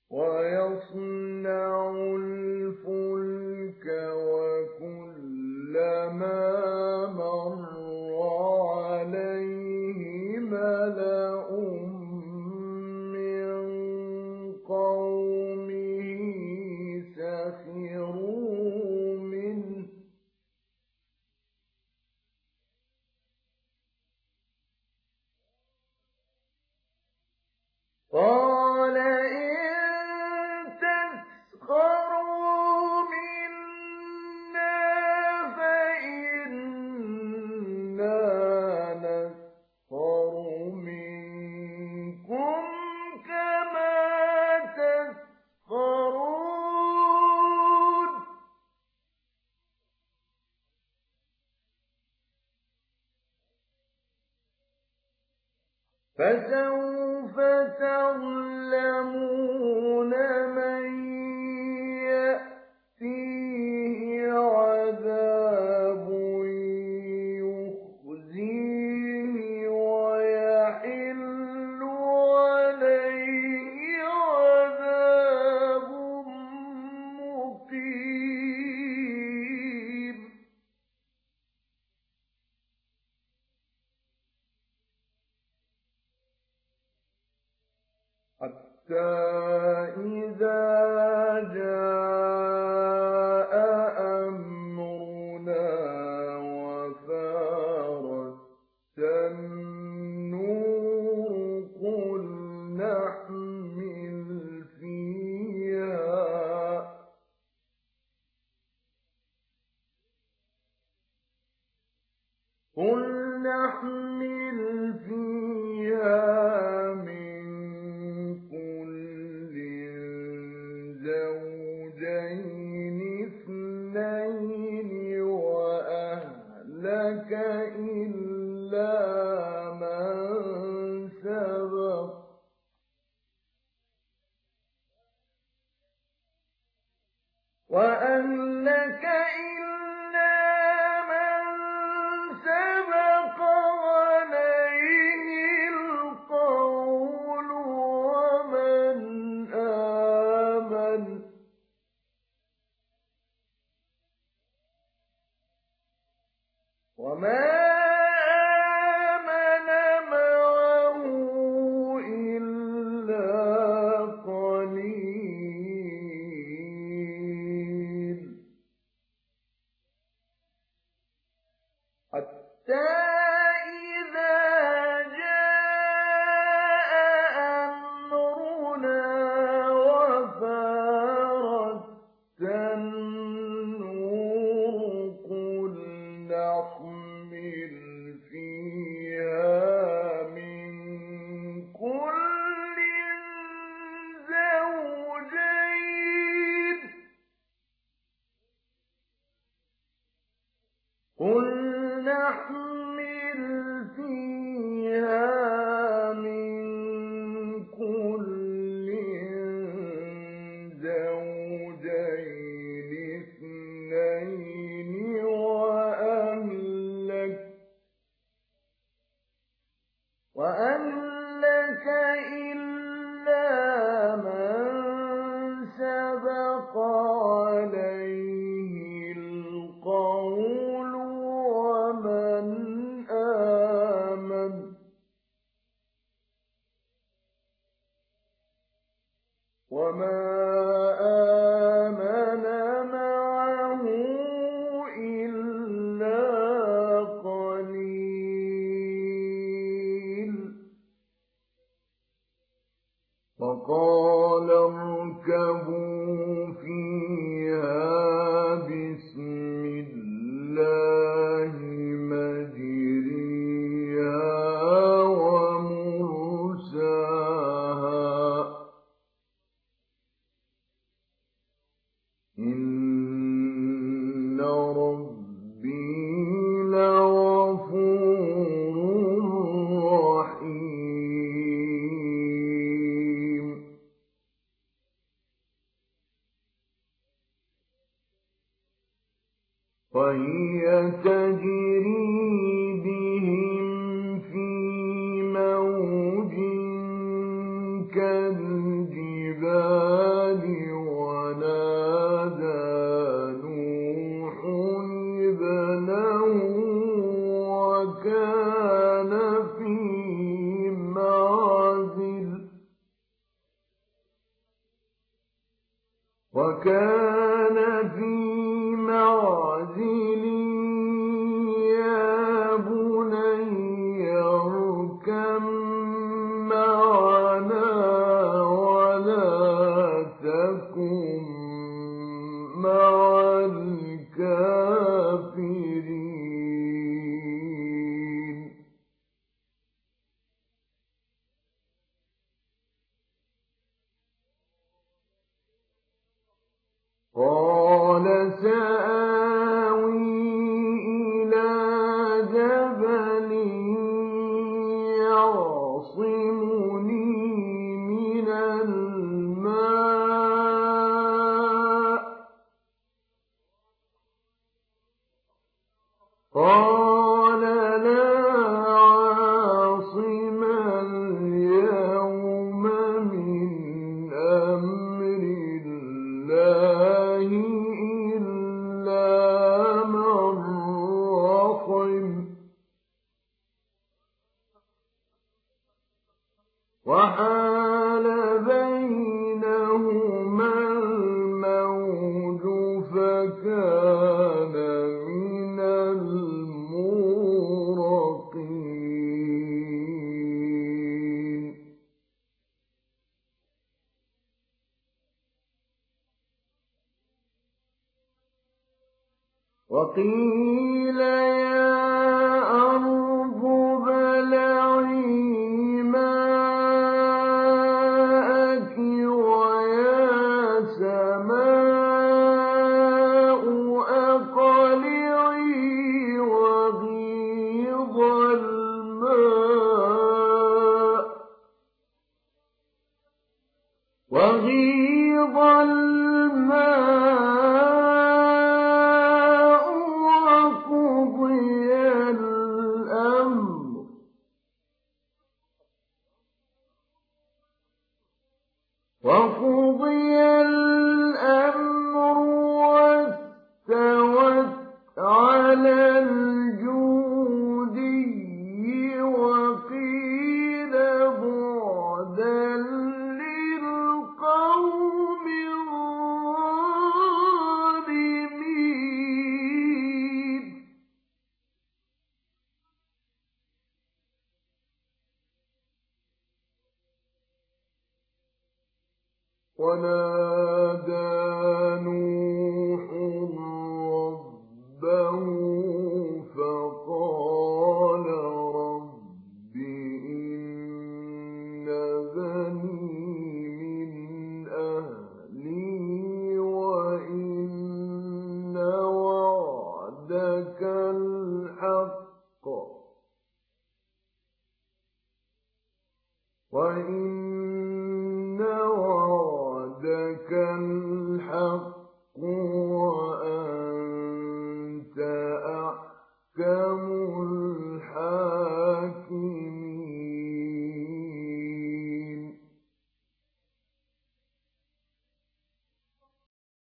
ويصنع الفلك وكلما مر عليه ملأ من قومه سخروا منه قال إن تسخروا منا فإنا نسخر منكم كما تسخرون فسوف تعلمون من يأتيه عذاب يخزيه ويحل عليه عذاب مقيم حتى إذا جاء أمرنا وفارت النور قل نحمل فيها من كل زوجين اثنين وأهلك إلا من سبق وأهلك إلا من سبق عليه القول ومن آمن وما آمن معه إلا قليل حتى إذا جاء أمرنا وفارت النور قل نحمل فيها من كل زوجين اثنين وأهلك إلا من سبق عليه القول ومن آمن وما آمن معه إلا قليل وقال اركبوا فيها بسم الله مجريها ومرساها إن ربي لغفور رحيم وهي تجري بهم في موج كالجبال وكان في معزل يا بني اركب معنا ولا تكن مع الكافرين قال سآوي إلى جبل يعصمني من الماء قال لا عاصم اليوم من أمر الله إلا من رحم وحال بينهما الموج فكان من المغرقين وقيل يا أرض ابلعي ماءك ويا سماء أقلعي وغيض الماء وقضي الأمر واستوت على الجودي وقيل بعدا للقوم الظالمين ونادى